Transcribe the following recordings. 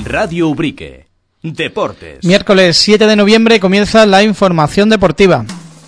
Radio Ubrique. Deportes. Miércoles 7 de noviembre comienza la información deportiva.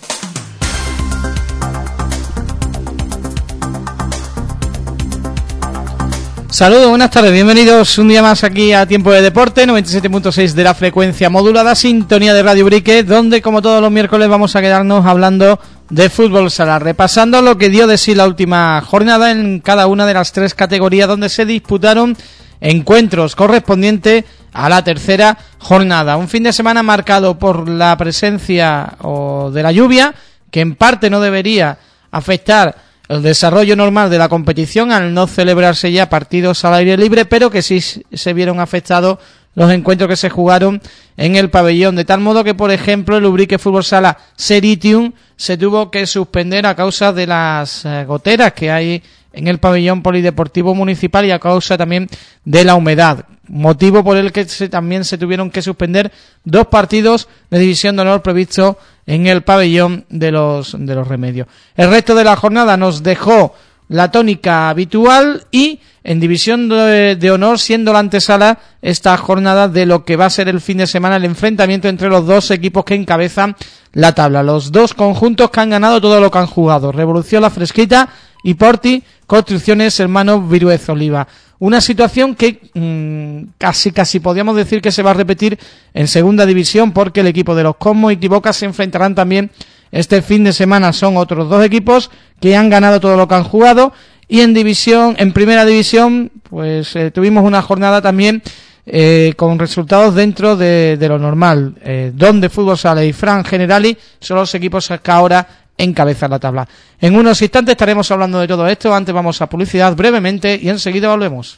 Saludos, buenas tardes, bienvenidos un día más aquí a Tiempo de Deporte, 97.6 de la frecuencia modulada, sintonía de Radio Ubrique, donde como todos los miércoles vamos a quedarnos hablando de fútbol sala, repasando lo que dio de sí la última jornada en cada una de las tres categorías donde se disputaron encuentros correspondientes a la tercera jornada. Un fin de semana marcado por la presencia de la lluvia, que en parte no debería afectar el desarrollo normal de la competición al no celebrarse ya partidos al aire libre, pero que sí se vieron afectados los encuentros que se jugaron en el pabellón, de tal modo que, por ejemplo, el Ubrique Fútbol Sala Seritium se tuvo que suspender a causa de las goteras que hay en el pabellón polideportivo municipal y a causa también de la humedad, motivo por el que también se tuvieron que suspender dos partidos de División de Honor previstos en el pabellón de los Remedios. El resto de la jornada nos dejó la tónica habitual y en División de Honor, siendo la antesala esta jornada de lo que va a ser el fin de semana, el enfrentamiento entre los dos equipos que encabezan la tabla, los dos conjuntos que han ganado todo lo que han jugado, Revolución La Fresquita y Porti Construcciones Hermanos Viruez Oliva. Una situación que casi podríamos decir que se va a repetir en segunda división, porque el equipo de los Cosmos y Quibocas se enfrentarán también este fin de semana. Son otros dos equipos que han ganado todo lo que han jugado. Y en primera división, pues tuvimos una jornada también con resultados dentro de lo normal, donde Fútbol Sala y Fran Generali son los equipos que ahora encabezan la tabla. En unos instantes estaremos hablando de todo esto. Antes vamos a publicidad brevemente y enseguida volvemos.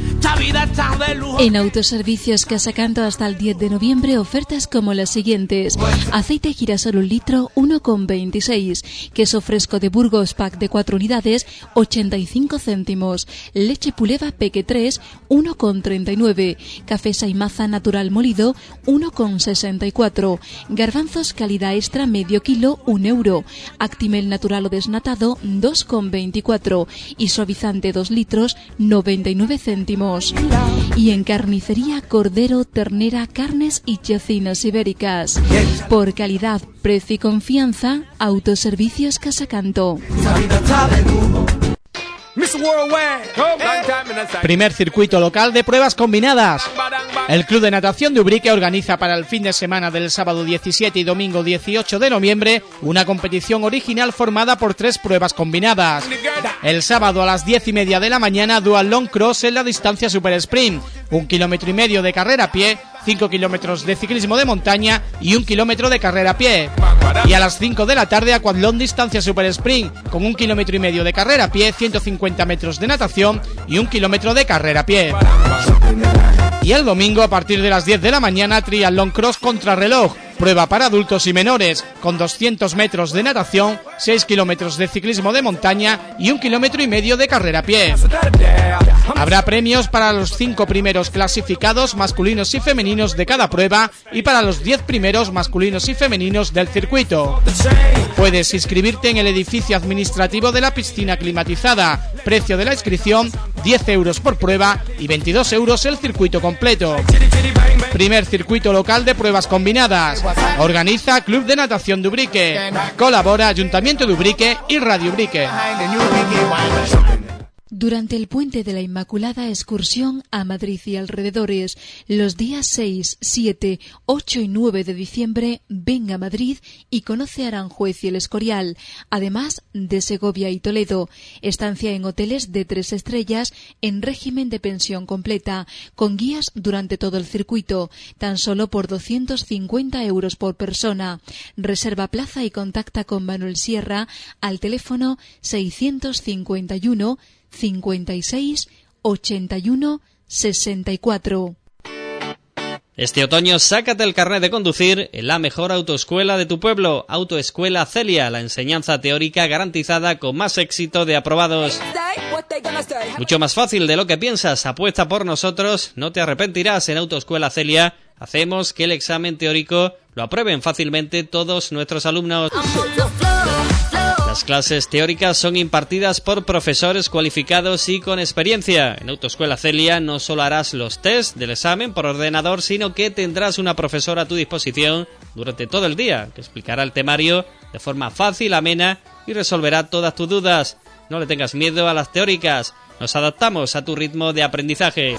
En Autoservicios Casacanto hasta el 10 de noviembre ofertas como las siguientes: aceite girasol 1 litro 1,26, queso fresco de Burgos pack de 4 unidades 85 céntimos, leche Puleva Peque 3 1,39, café Saimaza natural molido 1,64, garbanzos calidad extra medio kilo 1 euro, Actimel natural o desnatado 2,24 y suavizante 2 litros 99 céntimos. Y en carnicería, cordero, ternera, carnes y chocinos ibéricas. Por calidad, precio y confianza, Autoservicios Casacanto. Primer circuito local de pruebas combinadas. El Club de Natación de Ubrique organiza para el fin de semana del sábado 17 y domingo 18 de noviembre una competición original formada por 3 pruebas combinadas. El sábado a las 10:30 de la mañana, Dual Long Cross en la distancia Super Sprint, 1,5 kilómetros de carrera a pie, 5 kilómetros de ciclismo de montaña y 1 kilómetro de carrera a pie. Y a las 5 de la tarde, Aquatlón distancia Super Sprint, con 1,5 kilómetros de carrera a pie, 150 metros de natación y 1 kilómetro de carrera a pie. Y el domingo, a partir de las 10 de la mañana, Triatlón Cross contrarreloj, prueba para adultos y menores, con 200 metros de natación, 6 kilómetros de ciclismo de montaña y 1,5 kilómetros de carrera a pie. Habrá premios para los 5 primeros clasificados masculinos y femeninos de cada prueba y para los 10 primeros masculinos y femeninos del circuito. Puedes inscribirte en el edificio administrativo de la piscina climatizada. Precio de la inscripción 10 euros por prueba y 22 euros el circuito completo. Primer circuito local de pruebas combinadas. Organiza Club de Natación de Ubrique. Colabora Ayuntamiento de Ubrique y Radio Ubrique. Durante el Puente de la Inmaculada, excursión a Madrid y alrededores. Los días 6, 7, 8 y 9 de diciembre, ven a Madrid y conoce Aranjuez y el Escorial, además de Segovia y Toledo. Estancia en hoteles de 3 estrellas en régimen de pensión completa, con guías durante todo el circuito, tan solo por 250 euros por persona. Reserva plaza y contacta con Manuel Sierra al teléfono 651 56 81 64. Este otoño sácate el carnet de conducir en la mejor autoescuela de tu pueblo, Autoescuela Celia, la enseñanza teórica garantizada con más éxito de aprobados. Mucho más fácil de lo que piensas, apuesta por nosotros, no te arrepentirás. En Autoescuela Celia hacemos que el examen teórico lo aprueben fácilmente todos nuestros alumnos. Las clases teóricas son impartidas por profesores cualificados y con experiencia. En Autoescuela Celia no solo harás los test del examen por ordenador, sino que tendrás una profesora a tu disposición durante todo el día, que explicará el temario de forma fácil, amena y resolverá todas tus dudas. No le tengas miedo a las teóricas, nos adaptamos a tu ritmo de aprendizaje.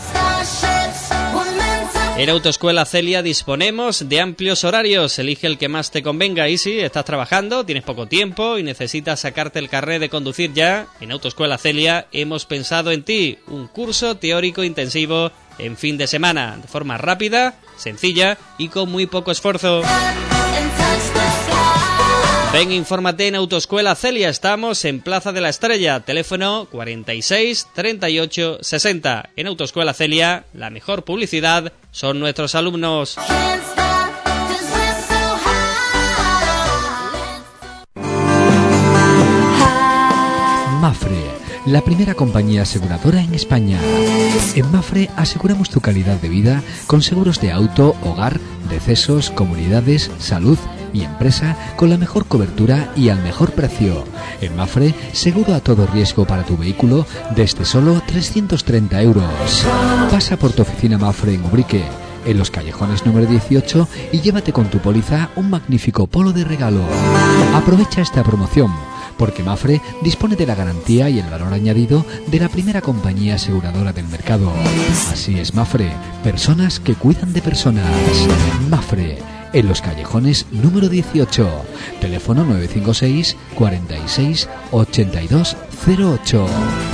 En Autoescuela Celia disponemos de amplios horarios, elige el que más te convenga y si estás trabajando, tienes poco tiempo y necesitas sacarte el carnet de conducir ya, en Autoescuela Celia hemos pensado en ti, un curso teórico intensivo en fin de semana, de forma rápida, sencilla y con muy poco esfuerzo. Ven, infórmate en Autoescuela Celia, estamos en Plaza de la Estrella, teléfono 46 38 60. En Autoescuela Celia, la mejor publicidad son nuestros alumnos. Mapfre, la primera compañía aseguradora en España. En Mapfre aseguramos tu calidad de vida con seguros de auto, hogar, decesos, comunidades, salud y empresa con la mejor cobertura y al mejor precio. En Mapfre, seguro a todo riesgo para tu vehículo desde solo 330 €. Pasa por tu oficina Mapfre en Ubrique, en los callejones número 18 y llévate con tu póliza un magnífico polo de regalo. Aprovecha esta promoción, porque Mapfre dispone de la garantía y el valor añadido de la primera compañía aseguradora del mercado. Así es Mapfre, personas que cuidan de personas. Mapfre, en los callejones número 18, teléfono 956 46 82 08.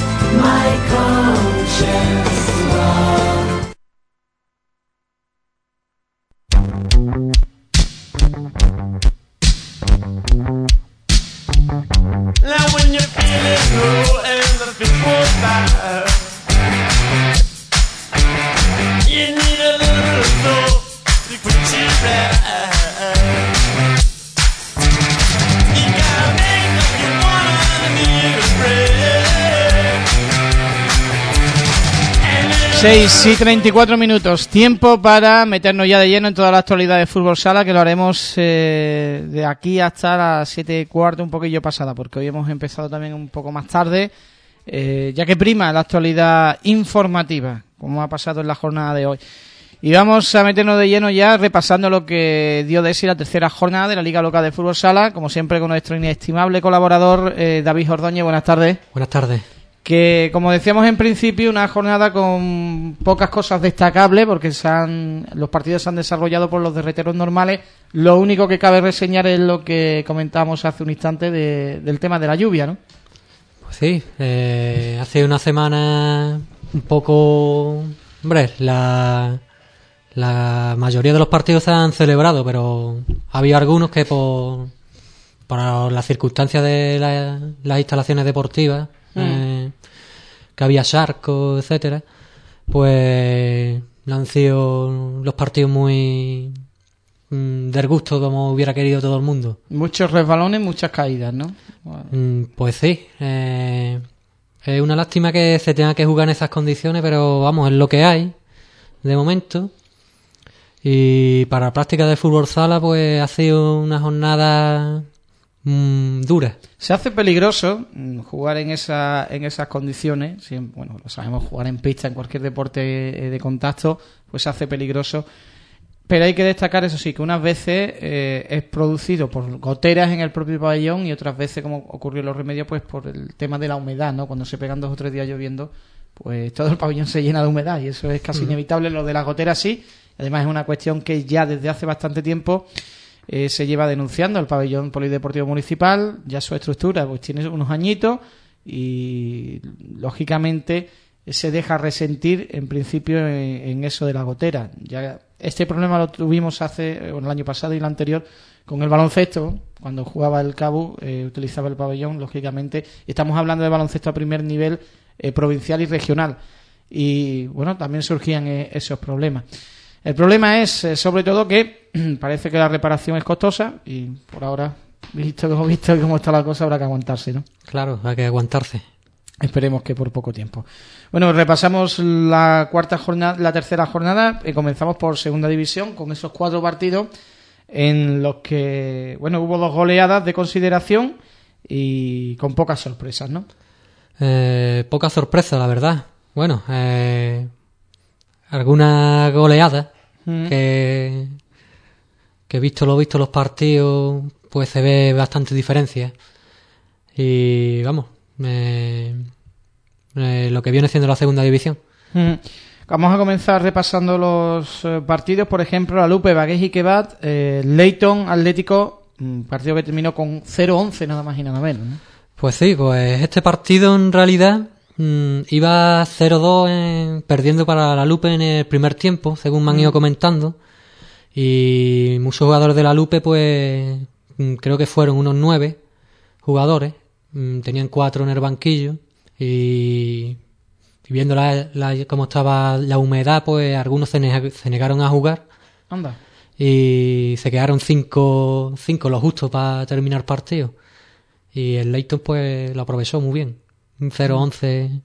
Seis y 34 minutos, tiempo para meternos ya de lleno en toda la actualidad de Fútbol Sala, que lo haremos de aquí hasta las 7:15, un poquillo pasada, porque hoy hemos empezado también un poco más tarde, ya que prima la actualidad informativa, como ha pasado en la jornada de hoy. Y vamos a meternos de lleno ya repasando lo que dio de sí la tercera jornada de la Liga Local de Fútbol Sala, como siempre con nuestro inestimable colaborador David Ordóñez. Buenas tardes. Buenas tardes. Que, como decíamos en principio, una jornada con pocas cosas destacables, porque los partidos se han desarrollado por los derroteros normales. Lo único que cabe reseñar es lo que comentábamos hace un instante del tema de la lluvia, ¿no? Pues sí, hace una semana un poco... Hombre, la mayoría de los partidos se han celebrado, pero había algunos que por las circunstancias de las instalaciones deportivas... que había charcos, etcétera, pues han sido los partidos muy del gusto como hubiera querido todo el mundo. Muchos resbalones, muchas caídas, ¿no? Bueno. Pues sí, es una lástima que se tenga que jugar en esas condiciones, pero vamos, es lo que hay de momento. Y para la práctica de fútbol sala pues ha sido una jornada dura. Se hace peligroso jugar en esas condiciones. Sí, bueno, lo sabemos, jugar en pista en cualquier deporte de contacto pues se hace peligroso, pero hay que destacar, eso sí, que unas veces es producido por goteras en el propio pabellón y otras veces, como ocurrió en Los Remedios, pues por el tema de la humedad, ¿no? Cuando se pegan 2 o 3 días lloviendo, pues todo el pabellón se llena de humedad y eso es casi inevitable. Lo de las goteras sí, además es una cuestión que ya desde hace bastante tiempo se lleva denunciando. El pabellón polideportivo municipal, ya su estructura pues tiene unos añitos y lógicamente se deja resentir en principio en eso de la gotera. Ya este problema lo tuvimos el año pasado y el anterior con el baloncesto. Cuando jugaba el Cabu utilizaba el pabellón, lógicamente. Estamos hablando de baloncesto a primer nivel provincial y regional, y bueno, también surgían esos problemas. El problema es sobre todo que parece que la reparación es costosa y por ahora, visto cómo está la cosa, habrá que aguantarse, ¿no? Claro, hay que aguantarse. Esperemos que por poco tiempo. Bueno, repasamos la tercera jornada y comenzamos por segunda división con esos 4 partidos en los que, bueno, hubo 2 goleadas de consideración y con pocas sorpresas, ¿no? Pocas sorpresas, la verdad. Bueno, algunas goleadas que visto los partidos, pues se ve bastante diferencia. Y vamos, lo que viene siendo la segunda división. Vamos a comenzar repasando los partidos. Por ejemplo, la Lupe, Bagués y Kebat, Leyton Atlético, un partido que terminó con 0-11, nada más y nada menos, ¿no? Pues sí, pues este partido en realidad iba 0-2 perdiendo para la Lupe en el primer tiempo, según me han ido comentando. Y muchos jugadores de la Lupe, pues creo que fueron unos 9 jugadores, tenían 4 en el banquillo y viendo cómo estaba la humedad, pues algunos se negaron a jugar. Anda. Y se quedaron 5 lo justo para terminar el partido. Y el Leyton pues lo aprovechó muy bien. 0-11.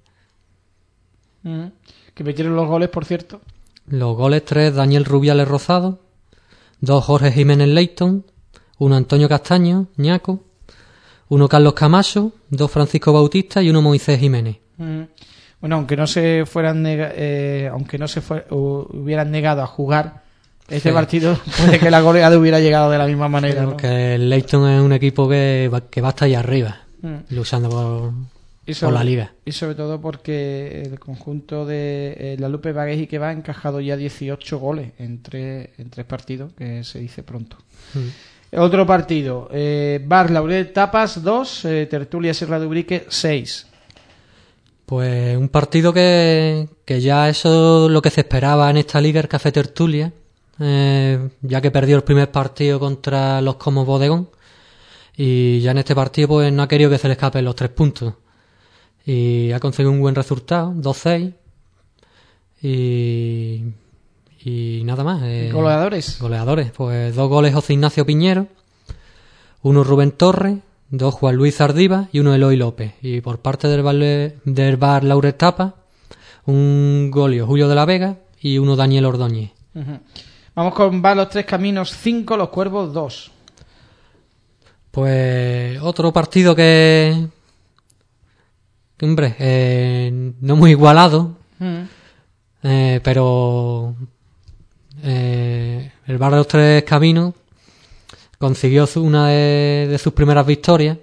Que metieron los goles, por cierto. Los goles: 3 Daniel Rubiales Rosado, 2 Jorge Jiménez Leyton, 1 Antonio Castaño Ñaco, 1 Carlos Camacho, 2 Francisco Bautista y 1 Moisés Jiménez. Bueno, aunque no se hubieran negado a jugar este partido, puede que la goleada hubiera llegado de la misma manera, ¿no? Porque el Leyton es un equipo que va a estar ahí arriba, luchando por la liga. Y sobre todo porque el conjunto de la Lupe, Bagués y Kebat ha encajado ya 18 goles en tres partidos, que se dice pronto. Otro partido, Bar Laurel Tapas 2, Tertulia Sierra de Ubrique 6. Pues un partido que ya eso es lo que se esperaba en esta liga, el Café Tertulia, ya que perdió el primer partido contra los Comos Bodegón, y ya en este partido pues no ha querido que se le escapen los 3 puntos y ha conseguido un buen resultado, 2-6 y nada más. Goleadores, pues 2 goles José Ignacio Piñero, 1 Rubén Torres, 2 Juan Luis Zardiva y 1 Eloy López. Y por parte del Bar Laurel Tapa, un golio Julio de la Vega y 1 Daniel Ordóñez. Vamos con Bar Los Tres Caminos 5, Los Cuervos 2. Pues otro partido que hombre, no muy igualado, pero el Bar de los Tres Caminos consiguió una de sus primeras victorias,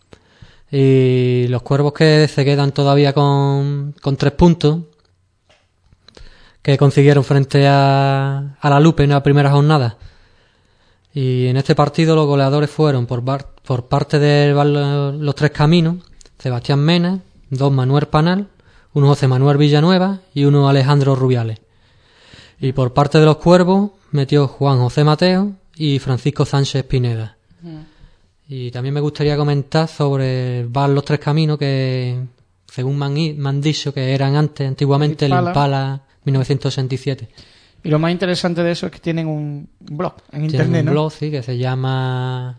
y los Cuervos que se quedan todavía con 3 puntos que consiguieron frente a la Lupe en la primera jornada. Y en este partido los goleadores fueron por parte de los Tres Caminos: Sebastián Mena, 2 Manuel Panal, 1 José Manuel Villanueva y 1 Alejandro Rubiales. Y por parte de los Cuervos metió Juan José Mateo y Francisco Sánchez Pineda. Y también me gustaría comentar sobre el Bar Los Tres Caminos, que según me han dicho que eran antiguamente el Impala 1987. Y lo más interesante de eso es que tienen un blog en internet, tienen un ¿no? blog, sí, que se llama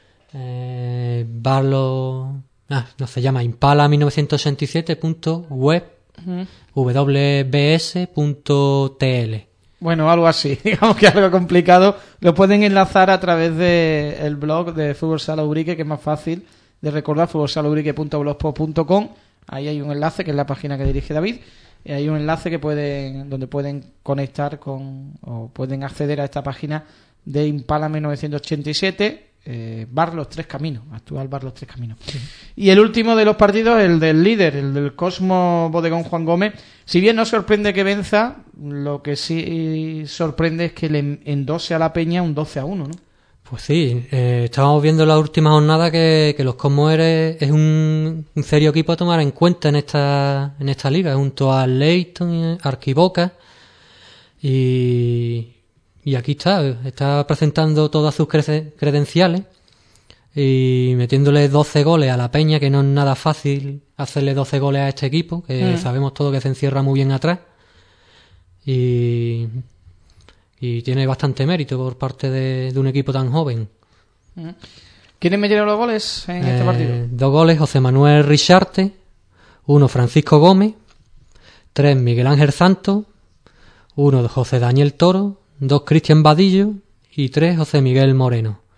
se llama impala1987.webs.tl. Bueno, algo así, digamos que algo complicado. Lo pueden enlazar a través del blog de Fútbol Sala Ubrique, que es más fácil de recordar, futbolsalaubrique.blogspot.com. Ahí hay un enlace, que es la página que dirige David, y hay un enlace donde pueden conectar o pueden acceder a esta página de Impala 1987, Bar Los Tres Caminos, actual Bar Los Tres Caminos. Y el último de los partidos, el del líder, el del Cosmo Bodegón Juan Gómez. Si bien no sorprende que venza, lo que sí sorprende es que le endose a la Peña un 12-1, ¿no? Pues sí, estábamos viendo en la última jornada que los Cosmos es un serio equipo a tomar en cuenta en esta liga, junto a Leyton y Arquiboca, y aquí está presentando todas sus credenciales y metiéndole 12 goles a la Peña, que no es nada fácil hacerle 12 goles a este equipo, que sabemos todo que se encierra muy bien atrás, y tiene bastante mérito por parte de un equipo tan joven. ¿Quiénes metieron los goles en este partido? 2 goles José Manuel Richarte, 1 Francisco Gómez, 3 Miguel Ángel Santos, 1 José Daniel Toro, 2 Cristian Vadillo y 3 José Miguel Moreno.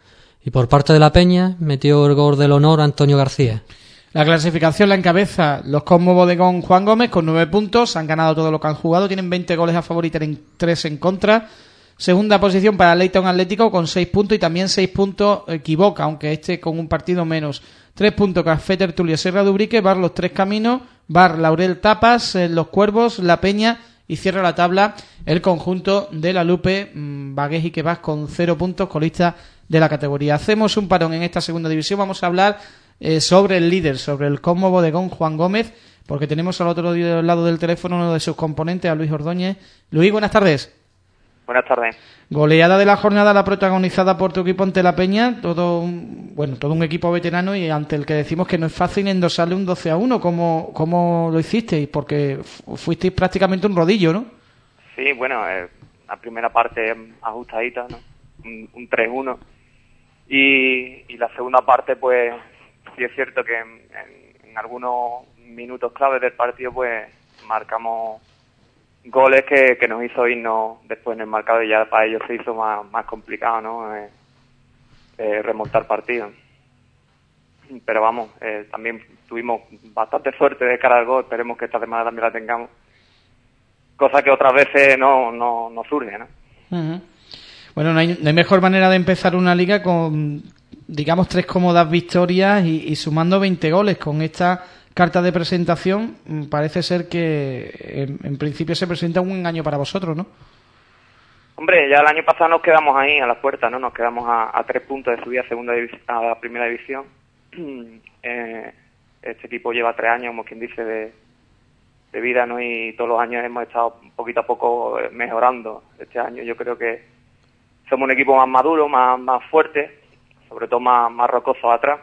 Y por parte de la Peña metió el gol del honor Antonio García. La clasificación la encabeza los Cosmo Bodegón Juan Gómez con 9 puntos. Han ganado todo lo que han jugado. Tienen 20 goles a favor y 3 en contra. Segunda posición para Leyton Atlético con 6 puntos y también 6 puntos Equivoca, aunque con un partido menos. 3 puntos Café Tertulia Serra de Ubrique, Bar Los Tres Caminos, Bar Laurel Tapas, Los Cuervos, La Peña y cierra la tabla el conjunto de la Lupe, Bagués y Quebás con 0 puntos, colista de la categoría. Hacemos un parón en esta segunda división. Vamos a hablar sobre el líder, sobre el Cosmo Bodegón Juan Gómez, porque tenemos al otro lado del teléfono uno de sus componentes, a Luis Ordóñez. Luis, buenas tardes. Buenas tardes. Goleada de la jornada la protagonizada por tu equipo ante la Peña, todo un equipo veterano y ante el que decimos que no es fácil endosarle un 12-1. ¿Cómo lo hicisteis? Porque fuisteis prácticamente un rodillo, ¿no? Sí, bueno, la primera parte ajustadita, ¿no? Un 3-1 y la segunda parte, pues sí es cierto que en algunos minutos claves del partido, pues marcamos goles que nos hizo irnos después en el marcador y ya para ellos se hizo más complicado, ¿no? Remontar partidos. Pero vamos, también tuvimos bastante suerte de cara al gol, esperemos que esta semana también la tengamos. Cosa que otras veces no surge, ¿no? Uh-huh. Bueno, no hay mejor manera de empezar una liga con, digamos, 3 cómodas victorias y sumando 20 goles. Con esta carta de presentación parece ser que en principio se presenta un engaño para vosotros, ¿no? Hombre, ya el año pasado nos quedamos ahí a la puerta, ¿no? Nos quedamos a 3 puntos de subir a la primera división. Este equipo lleva 3 años, como quien dice, de vida, ¿no? Y todos los años hemos estado poquito a poco mejorando. Este año yo creo que somos un equipo más maduro, más fuerte, sobre todo más rocoso atrás.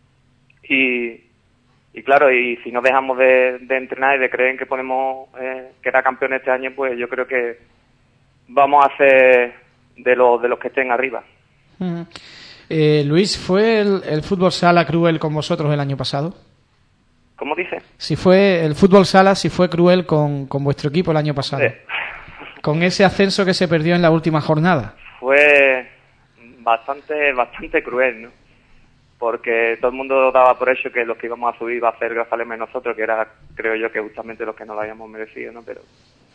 Y claro, y si no dejamos de entrenar y de creer en que podemos quedar campeones este año, pues yo creo que vamos a ser de los que estén arriba. Uh-huh. Luis, ¿fue el fútbol sala cruel con vosotros el año pasado? ¿Cómo dice? Si fue el fútbol sala, si fue cruel con vuestro equipo el año pasado. Con ese ascenso que se perdió en la última jornada. Fue bastante cruel, ¿no? Porque todo el mundo daba por hecho que los que íbamos a subir iba a ser Grazalema y nosotros, que era, creo yo, que justamente los que no lo habíamos merecido, ¿no? Pero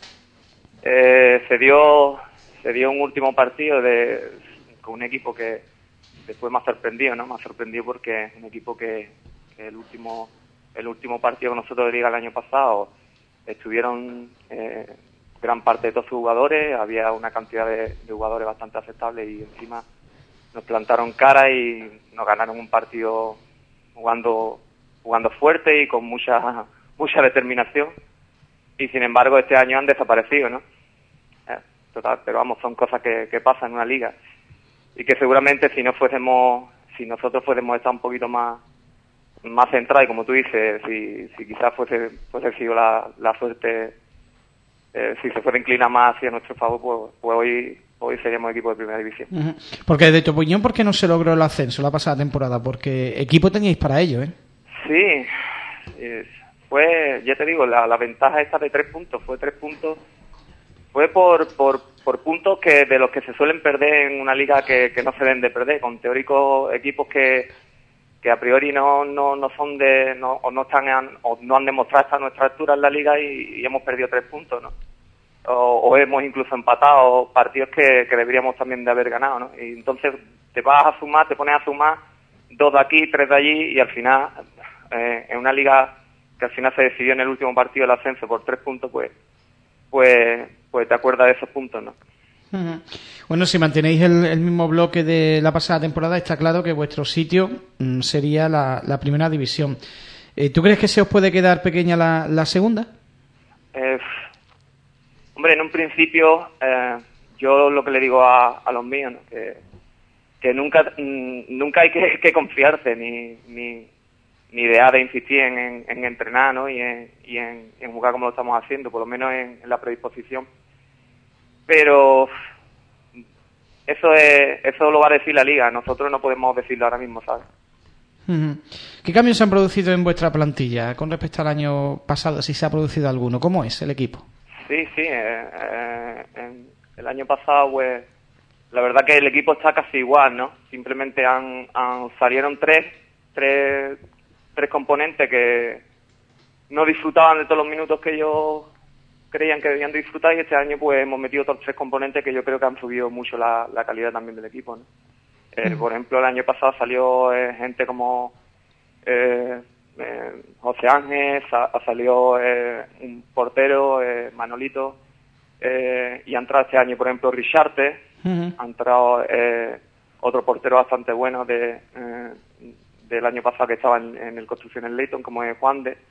se dio un último partido con un equipo que después me ha sorprendido, ¿no? Me ha sorprendido porque es un equipo que el último partido que nosotros de liga el año pasado estuvieron gran parte de todos sus jugadores, había una cantidad de jugadores bastante aceptable y encima nos plantaron cara y nos ganaron un partido jugando fuerte y con mucha determinación, y sin embargo este año han desaparecido, ¿no? Total, pero vamos, son cosas que pasan en una liga y que seguramente si nosotros fuésemos estar un poquito más centrados, y como tú dices, si quizás fuese sido la suerte, si se fuera a inclinar más hacia nuestro favor, pues hoy seríamos equipo de primera división. Uh-huh. Porque de tu opinión, ¿por qué no se logró el ascenso la pasada temporada? Porque equipo teníais para ello, ¿eh? Sí, fue, ya te digo, la ventaja esta de 3 puntos, fue 3 puntos, fue por puntos que de los que se suelen perder en una liga que no se deben de perder, con teóricos equipos que a priori no son no han demostrado hasta nuestra altura en la liga y hemos perdido 3 puntos, ¿no? O hemos incluso empatado partidos que deberíamos también de haber ganado, ¿no? Y entonces te pones a sumar 2 de aquí, 3 de allí, y al final, en una liga que al final se decidió en el último partido el ascenso por 3 puntos, pues te acuerdas de esos puntos, ¿no? Uh-huh. Bueno, si mantenéis el mismo bloque de la pasada temporada, está claro que vuestro sitio sería la primera división. ¿Tú crees que se os puede quedar pequeña la segunda? Hombre, en un principio, yo lo que le digo a los míos, ¿no? que nunca hay que confiarse ni dejar de insistir en entrenar, ¿no? y en jugar como lo estamos haciendo, por lo menos en la predisposición. Pero eso lo va a decir la liga, nosotros no podemos decirlo ahora mismo, ¿sabes? Uh-huh. ¿Qué cambios se han producido en vuestra plantilla con respecto al año pasado, si se ha producido alguno? ¿Cómo es el equipo? Sí, el año pasado pues la verdad que el equipo está casi igual, ¿no? Simplemente salieron tres componentes que no disfrutaban de todos los minutos que ellos creían que debían disfrutar, y este año pues hemos metido otros 3 componentes que yo creo que han subido mucho la calidad también del equipo, ¿no? Por ejemplo, el año pasado salió gente como José Ángel, salió un portero, Manolito, y ha entrado este año, por ejemplo, Richarte, ha entrado otro portero bastante bueno del año pasado que estaba en el Construcciones Leighton, como es Juan de,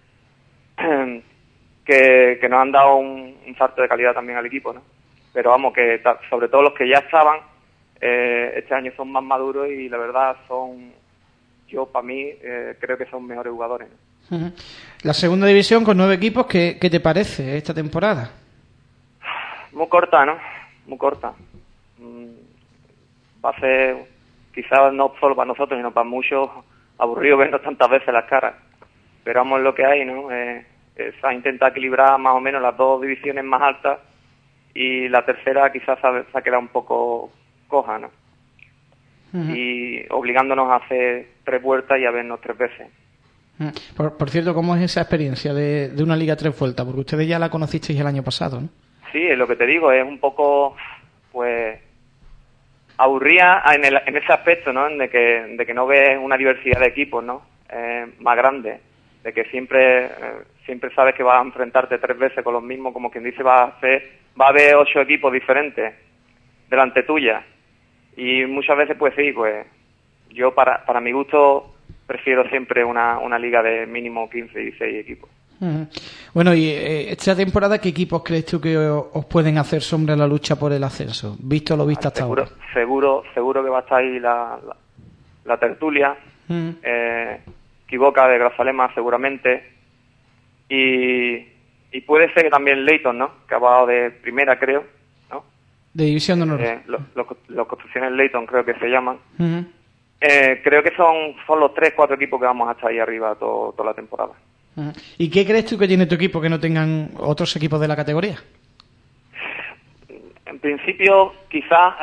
que nos han dado un salto de calidad también al equipo, ¿no? Pero vamos, que sobre todo los que ya estaban, este año son más maduros y la verdad yo para mí creo que son mejores jugadores, ¿no? La segunda división con 9 equipos, ¿qué te parece esta temporada? Muy corta, ¿no? Muy corta. Va a ser, quizás no solo para nosotros, sino para muchos, aburrido vernos tantas veces las caras. Pero vamos lo que hay, ¿no? Se ha intentado equilibrar más o menos las 2 divisiones más altas, y la tercera quizás se ha quedado un poco coja, ¿no? Y obligándonos a hacer 3 vueltas y a vernos 3 veces. Por cierto, ¿cómo es esa experiencia de una liga 3 vueltas? Porque ustedes ya la conocisteis el año pasado, ¿no? Sí, es lo que te digo, es un poco, pues, aburrida en ese aspecto, ¿no? De que no ves una diversidad de equipos, ¿no? Más grande, de que siempre sabes que vas a enfrentarte 3 veces con los mismos, como quien dice, va a haber 8 equipos diferentes delante tuya, y muchas veces pues sí, pues yo para mi gusto prefiero siempre una liga de mínimo 15 y 16 equipos. Bueno, y esta temporada, ¿qué equipos crees tú que os pueden hacer sombra en la lucha por el ascenso? Visto lo visto hasta ahora. Seguro que va a estar ahí la tertulia, Equivoca de Grazalema seguramente, y puede ser que también Leighton, ¿no? Que ha bajado de primera, creo, ¿no? De división de honor. Los Construcciones Leighton creo que se llaman. Creo que son los 3-4 equipos que vamos a estar ahí arriba toda la temporada. ¿Y qué crees tú que tiene tu equipo que no tengan otros equipos de la categoría? En principio, quizás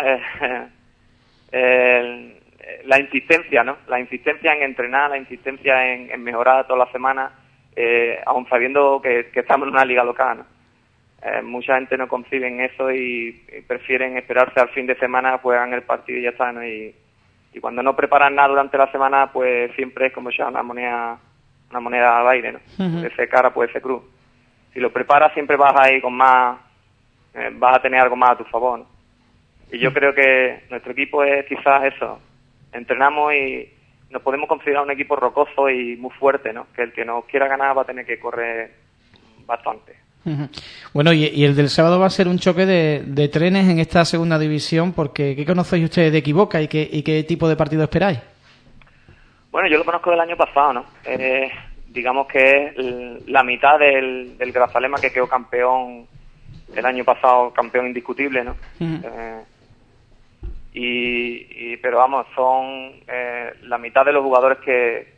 la insistencia, ¿no? La insistencia en entrenar, la insistencia en mejorar toda la semana, aun sabiendo que estamos en una liga local, ¿no? Mucha gente no concibe eso y prefieren esperarse al fin de semana, juegan el partido y ya está, ¿no? Y cuando no preparan nada durante la semana, pues siempre es como ya una moneda al aire, ¿no? Puede ser cara, puede ser cruz. Si lo preparas siempre vas a ir con más, vas a tener algo más a tu favor, ¿no? Y yo creo que nuestro equipo es quizás eso, entrenamos y nos podemos considerar un equipo rocoso y muy fuerte, ¿no? Que el que nos quiera ganar va a tener que correr bastante. Bueno, y el del sábado va a ser un choque de trenes en esta segunda división, porque ¿qué conocéis ustedes de Equivoca y qué tipo de partido esperáis? Bueno, yo lo conozco del año pasado, ¿no? Digamos que es la mitad del Grazalema, que quedó campeón el año pasado, campeón indiscutible, ¿no? Pero vamos, son la mitad de los jugadores que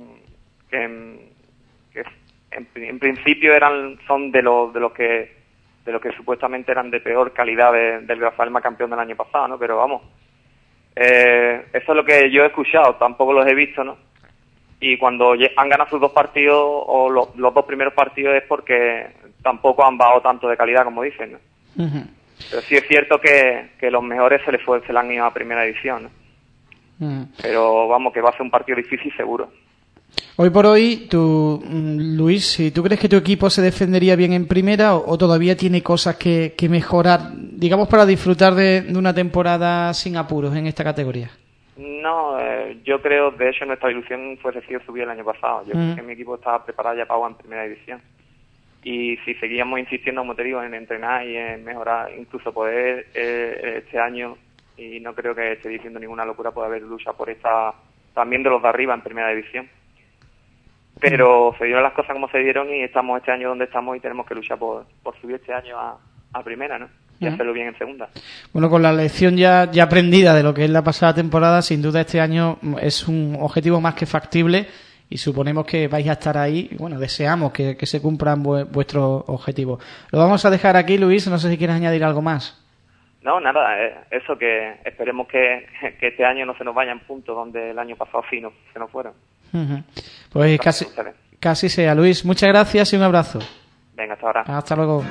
en principio son de los que supuestamente eran de peor calidad del Grazalema campeón del año pasado, ¿no? Pero vamos, eso es lo que yo he escuchado, tampoco los he visto, ¿no? Y cuando han ganado sus 2 partidos o los 2 primeros partidos es porque tampoco han bajado tanto de calidad como dicen, ¿no? Pero sí es cierto que los mejores se le han ido a primera división, ¿no? Pero vamos, que va a ser un partido difícil seguro. Hoy por hoy, Luis, si tú crees que tu equipo se defendería bien en primera o todavía tiene cosas que mejorar, digamos, para disfrutar de una temporada sin apuros en esta categoría. No, yo creo, de hecho, nuestra ilusión fue decidir subir el año pasado. Yo creo que mi equipo estaba preparado ya para jugar en primera división. Y si seguíamos insistiendo, como te digo, en entrenar y en mejorar, incluso poder este año, y no creo que esté diciendo ninguna locura, puede haber lucha por esta, también de los de arriba en primera división. Pero se dieron las cosas como se dieron y estamos este año donde estamos y tenemos que luchar por subir este año a primera, ¿no? Y hacerlo bien en segunda. Bueno, con la lección ya aprendida de lo que es la pasada temporada, sin duda este año es un objetivo más que factible y suponemos que vais a estar ahí y bueno, deseamos que se cumplan vuestros objetivos. Lo vamos a dejar aquí, Luis, no sé si quieres añadir algo más. No, nada, eso que esperemos que este año no se nos vaya en puntos donde el año pasado sí se nos fueron. Pues casi sea. Luis, muchas gracias y un abrazo. Venga, hasta ahora. Hasta luego.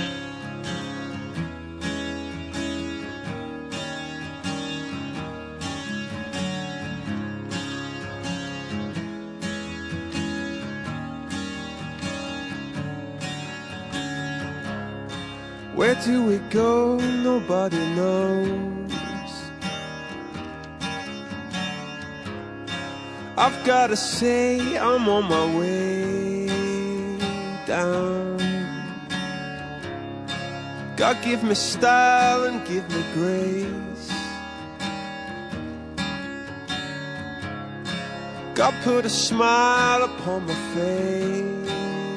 Where do we go? Nobody knows. I've gotta say I'm on my way down. God give me style and give me grace. God put a smile upon my face.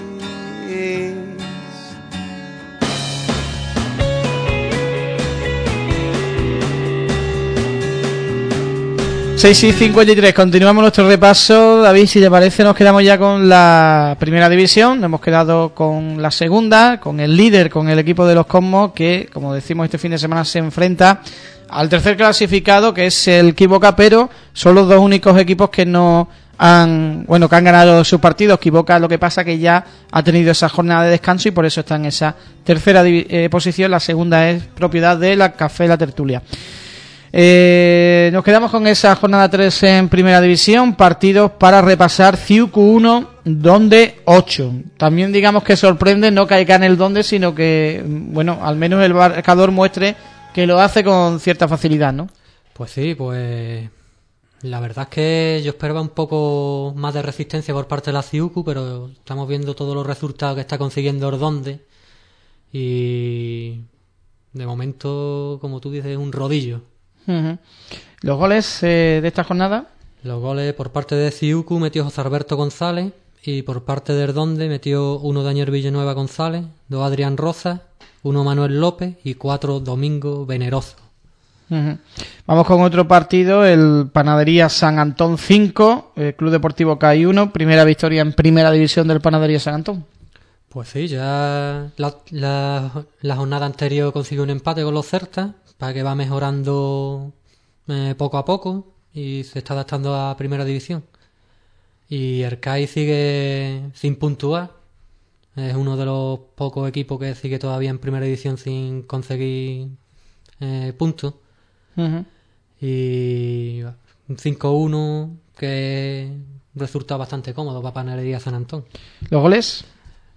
6:53, continuamos nuestro repaso. David, si te parece, nos quedamos ya con la primera división. Nos hemos quedado con la segunda, con el líder, con el equipo de los Cosmos, que, como decimos, este fin de semana se enfrenta al tercer clasificado, que es el Quiboca, pero son los dos únicos equipos que no han ganado sus partidos. Quiboca, lo que pasa que ya ha tenido esa jornada de descanso y por eso está en esa tercera posición. La segunda es propiedad de la Café La Tertulia. Nos quedamos con esa jornada 3 en primera división, partidos para repasar. Ciucu 1, Donde 8. También digamos que sorprende no que gane el Donde, sino que, al menos el marcador muestre que lo hace con cierta facilidad, ¿no? Pues sí, pues la verdad es que yo esperaba un poco más de resistencia por parte de la Ciucu, pero estamos viendo todos los resultados que está consiguiendo el Donde y de momento, como tú dices, un rodillo. Uh-huh. ¿Los goles de esta jornada? Los goles por parte de Ciucu metió José Alberto González y por parte del Donde metió 1 Daniel Villanueva González, 2 Adrián Rosa, 1 Manuel López y 4 Domingo Veneroso. Uh-huh. Vamos con otro partido, el Panadería San Antón 5, Club Deportivo CAI 1, primera victoria en primera división del Panadería San Antón. Pues sí, ya la jornada anterior consiguió un empate con los Certas, para que va mejorando poco a poco y se está adaptando a primera división. Y el CAI sigue sin puntuar, es uno de los pocos equipos que sigue todavía en primera división sin conseguir puntos. Uh-huh. Y un 5-1 que resulta bastante cómodo para Panadería San Antón. ¿Los goles?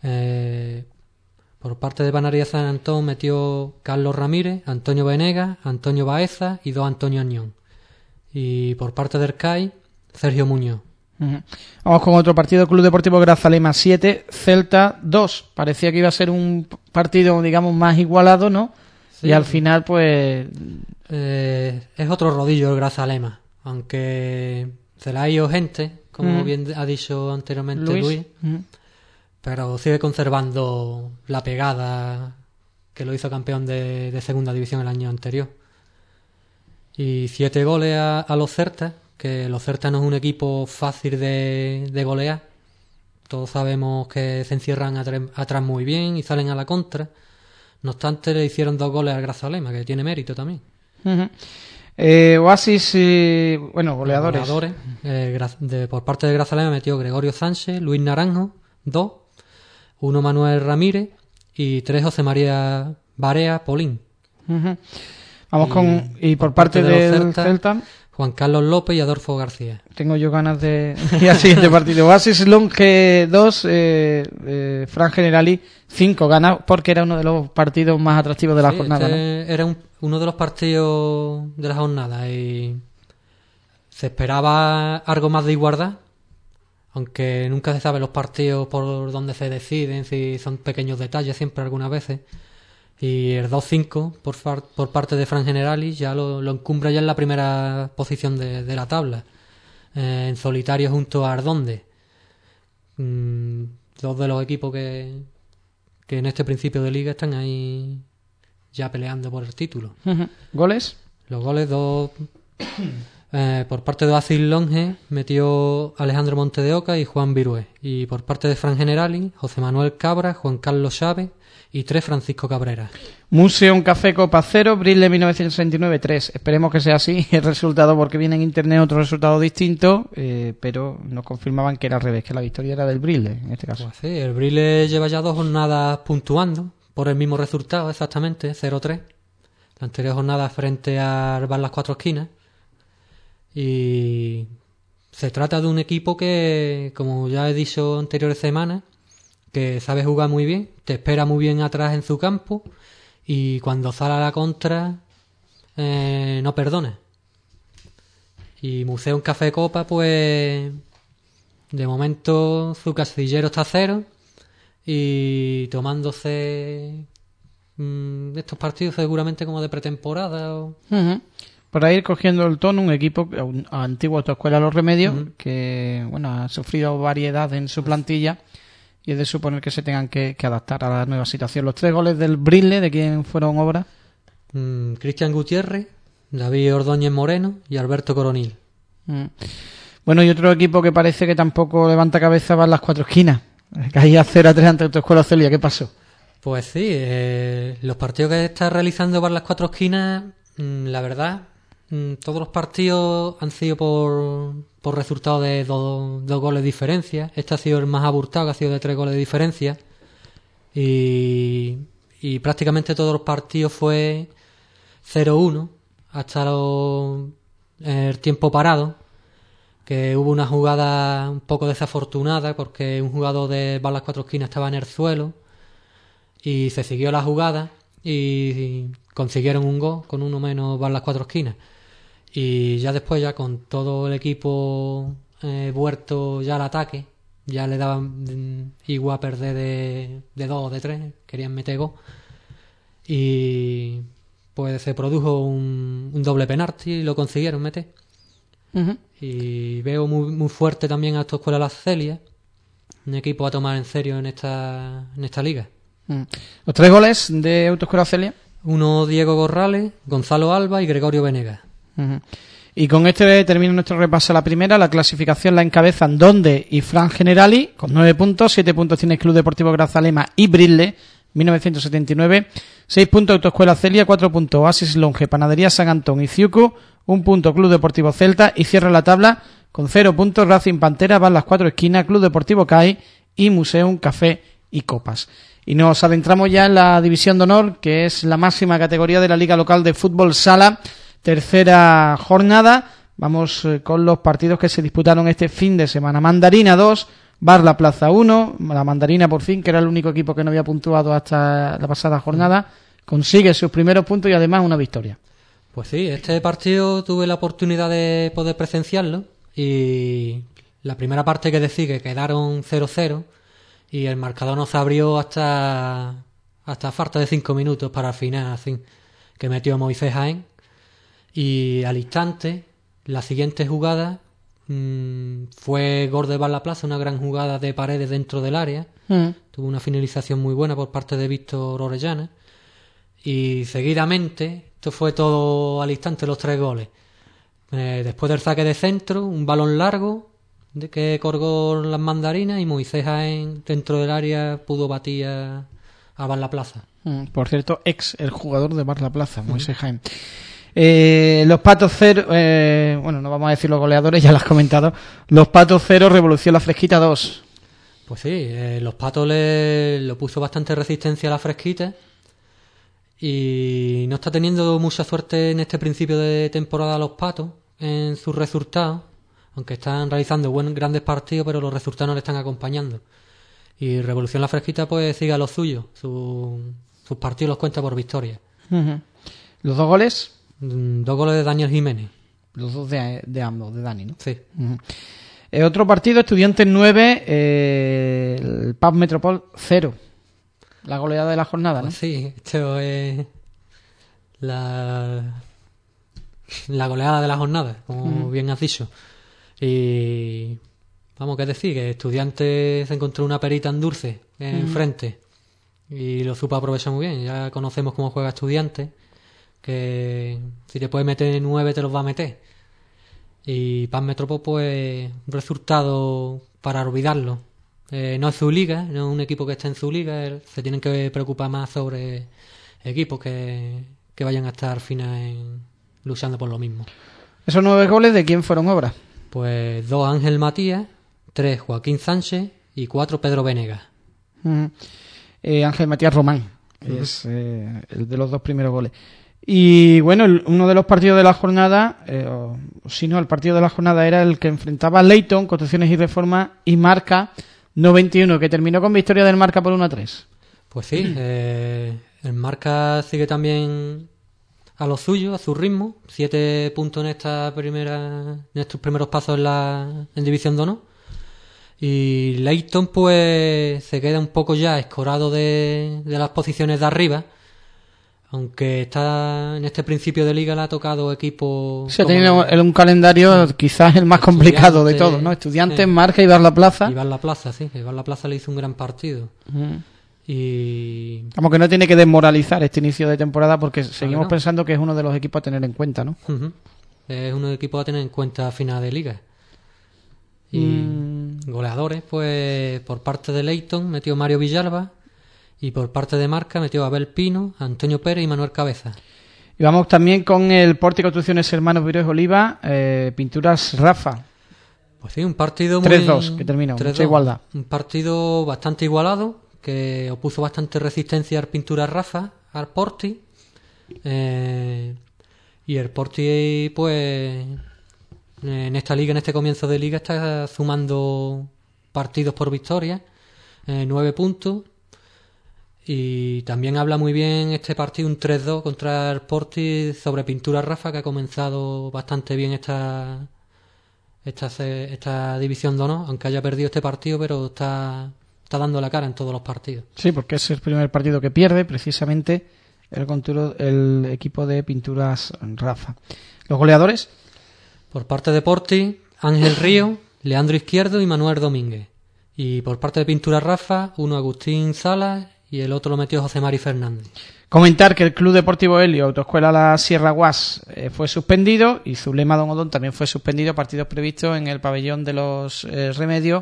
Por parte de Panadería San Antón metió Carlos Ramírez, Antonio Venegas, Antonio Baeza y 2 Antonio Añón. Y por parte del CAI, Sergio Muñoz. Uh-huh. Vamos con otro partido, Club Deportivo Grazalema 7, Celta 2. Parecía que iba a ser un partido, digamos, más igualado, ¿no? Sí. Y al final, pues... es otro rodillo el Grazalema, aunque se la ha ido gente, como bien ha dicho anteriormente Luis. Uh-huh. Pero sigue conservando la pegada que lo hizo campeón de segunda división el año anterior. Y 7 goles a los Certas, que los Certas no es un equipo fácil de golear. Todos sabemos que se encierran atrás muy bien y salen a la contra. No obstante, le hicieron 2 goles al Grazalema, que tiene mérito también. Uh-huh. Oasis, goleadores. Por parte de Grazalema metió Gregorio Sánchez, Luis Naranjo, 2. 1 Manuel Ramírez y 3 José María Barea Polín. Uh-huh. Vamos y por parte del Celta, Juan Carlos López y Adolfo García. Tengo yo ganas de ir al siguiente partido. Oasis Longe 2, Fran Generali 5. Gana porque era uno de los partidos más atractivos de la jornada, ¿no? Era uno de los partidos de la jornada y se esperaba algo más de igualdad. Aunque nunca se sabe los partidos por dónde se deciden, si son pequeños detalles siempre algunas veces. Y el 2-5 por parte de Fran Generali ya lo encumbra ya en la primera posición de la tabla. En solitario junto a Ardonde. 2 de los equipos que en este principio de liga están ahí ya peleando por el título. Uh-huh. ¿Goles? Los goles 2 Por parte de Oasis Longe metió Alejandro Monte de Oca y Juan Virué. Y por parte de Fran Generali, José Manuel Cabra, Juan Carlos Chávez y 3 Francisco Cabrera. Museum Café Copa 0, Brille 1969 3. Esperemos que sea así el resultado, porque viene en internet otro resultado distinto, pero nos confirmaban que era al revés, que la victoria era del Brille en este caso. Pues sí, el Brille lleva ya 2 jornadas puntuando por el mismo resultado, exactamente, 0-3. La anterior jornada frente a Bar Las Cuatro Esquinas. Y se trata de un equipo que, como ya he dicho anteriores semanas, que sabe jugar muy bien, te espera muy bien atrás en su campo y cuando sale a la contra no perdona. Y Museum Café Copa, pues de momento su casillero está a 0 y tomándose estos partidos seguramente como de pretemporada o... Para ir cogiendo el tono, un equipo antiguo Autoescuela Los Remedios, que bueno, ha sufrido variedad en su plantilla y es de suponer que se tengan que adaptar a la nueva situación. Los 3 goles del Brille, ¿de quién fueron obra? Cristian Gutiérrez, David Ordóñez Moreno y Alberto Coronil. Bueno, y otro equipo que parece que tampoco levanta cabeza va en Las Cuatro Esquinas. Caía 0-3 ante Autoescuela Celia. ¿Qué pasó? Pues sí, los partidos que está realizando Bar Las Cuatro Esquinas, la verdad, todos los partidos han sido por resultado de 2 goles de diferencia. Este ha sido el más abultado, que ha sido de 3 goles de diferencia. Y prácticamente todos los partidos fue 0-1 hasta el tiempo parado, que hubo una jugada un poco desafortunada porque un jugador de Bar Las Cuatro Esquinas estaba en el suelo y se siguió la jugada y consiguieron un gol con uno menos Bar Las Cuatro Esquinas. Y ya después, ya con todo el equipo vuelto ya al ataque, ya le daban igual a perder de 2 o de 3, querían meter gol. Y pues se produjo un doble penalti y lo consiguieron meter. Y veo muy fuerte también a Autoescuela Las Celias, un equipo a tomar en serio en esta liga. Los 3 goles de Autoescuela Celia. Uno Diego Gorrales, Gonzalo Alba y Gregorio Venegas. Y con este termina nuestro repaso a la primera. La clasificación la encabezan Donde y Fran Generali con 9 puntos. 7 puntos tiene Club Deportivo Grazalema y Brille 1979. 6 puntos Autoescuela Celia, 4 puntos Oasis Longe, Panadería San Antón y Ciucu, 1 punto Club Deportivo Celta, y cierra la tabla con 0 puntos Racing Pantera, Van Las Cuatro Esquinas, Club Deportivo CAI y Museum Café y Copas. Y nos adentramos ya en la División de Honor, que es la máxima categoría de la Liga Local de Fútbol Sala. Tercera jornada. Vamos con los partidos que se disputaron este fin de semana. Mandarina 2, Bar La Plaza 1. La Mandarina, por fin, que era el único equipo que no había puntuado hasta la pasada jornada, consigue sus primeros puntos y además una victoria. Pues sí, este partido tuve la oportunidad de poder presenciarlo y la primera parte que decir que quedaron 0-0 y el marcador no se abrió hasta falta de 5 minutos para el final, así que metió Moisés Jaén. Y al instante, la siguiente jugada fue gol de Bar La Plaza, una gran jugada de Paredes dentro del área. Tuvo una finalización muy buena por parte de Víctor Orellana. Y seguidamente, esto fue todo al instante, los 3 goles. Después del saque de centro, un balón largo de que colgó las Mandarinas y Moisés Jaén dentro del área pudo batir a Bar La Plaza. Por cierto, el jugador de Bar La Plaza, Moisés Jaén. Los Patos 0, bueno, no vamos a decir los goleadores, ya lo has comentado. Los Patos 0, Revolución La Fresquita 2. Pues sí, los Patos lo puso bastante resistencia a La Fresquita y no está teniendo mucha suerte en este principio de temporada los Patos en sus resultados, aunque están realizando grandes partidos, pero los resultados no le están acompañando. Y Revolución La Fresquita pues sigue a lo suyo, sus partidos los cuenta por victoria. ¿Los 2 goles? 2 goles de Daniel Jiménez. Los 2 de ambos, de Dani, ¿no? Sí. Otro partido, Estudiantes 9, el PAF Metropol 0. La goleada de la jornada, ¿no? Sí, esto es la goleada de la jornada, como bien has dicho. Y vamos, ¿qué decir? Que Estudiantes se encontró una perita en dulce enfrente y lo supo aprovechar muy bien. Ya conocemos cómo juega Estudiantes, que si te puede meter 9 te los va a meter. Y Paz Metropol, pues, un resultado para olvidarlo. No es su liga, no es un equipo que esté en su liga, se tienen que preocupar más sobre equipos que vayan a estar al final luchando por lo mismo. ¿Esos 9 goles de quién fueron obra? Pues 2 Ángel Matías, 3 Joaquín Sánchez y 4 Pedro Venegas. Ángel Matías Román es el de los 2 primeros goles. Y bueno, uno de los partidos de la jornada, el partido de la jornada era el que enfrentaba a Leyton, Construcciones y Reforma, y Marca 91, que terminó con victoria del Marca por 1-3. Pues sí, el Marca sigue también a lo suyo, a su ritmo, 7 puntos en estos primeros pasos en División de Honor. Y Leyton pues se queda un poco ya escorado de las posiciones de arriba, aunque está en este principio de liga le ha tocado equipos... Se ha tenido un calendario quizás el más complicado de todos, ¿no? Estudiantes, Marca, Ibar La Plaza. Ibar La Plaza, sí. Ibar La Plaza le hizo un gran partido. Y... Como que no tiene que desmoralizar este inicio de temporada porque seguimos pensando que es uno de los equipos a tener en cuenta, ¿no? Es uno de los equipos a tener en cuenta a final de liga. Y goleadores, pues por parte de Leyton metió Mario Villalba. Y por parte de Marca metió Abel Pino, Antonio Pérez y Manuel Cabeza. Y vamos también con el Porti Construcciones Hermanos Viroes Oliva, Pinturas Rafa. Pues sí, un partido muy... 3-2, que terminó, mucha igualdad. Un partido bastante igualado, que opuso bastante resistencia al Pinturas Rafa, al Porti. Y el Porti, pues, en esta liga, en este comienzo de liga, está sumando partidos por victoria, 9 puntos. Y también habla muy bien este partido, un 3-2 contra el Porti sobre Pintura Rafa, que ha comenzado bastante bien esta división de honor, aunque haya perdido este partido, pero está dando la cara en todos los partidos. Sí, porque es el primer partido que pierde, precisamente, el equipo de Pinturas Rafa. ¿Los goleadores? Por parte de Porti, Ángel Río, Leandro Izquierdo y Manuel Domínguez. Y por parte de Pintura Rafa, uno Agustín Salas y el otro lo metió José Mari Fernández. Comentar que el Club Deportivo Helio, Autoescuela La Sierra Guas, fue suspendido y Zulema Don Odón también fue suspendido, partidos previstos en el pabellón de los Remedios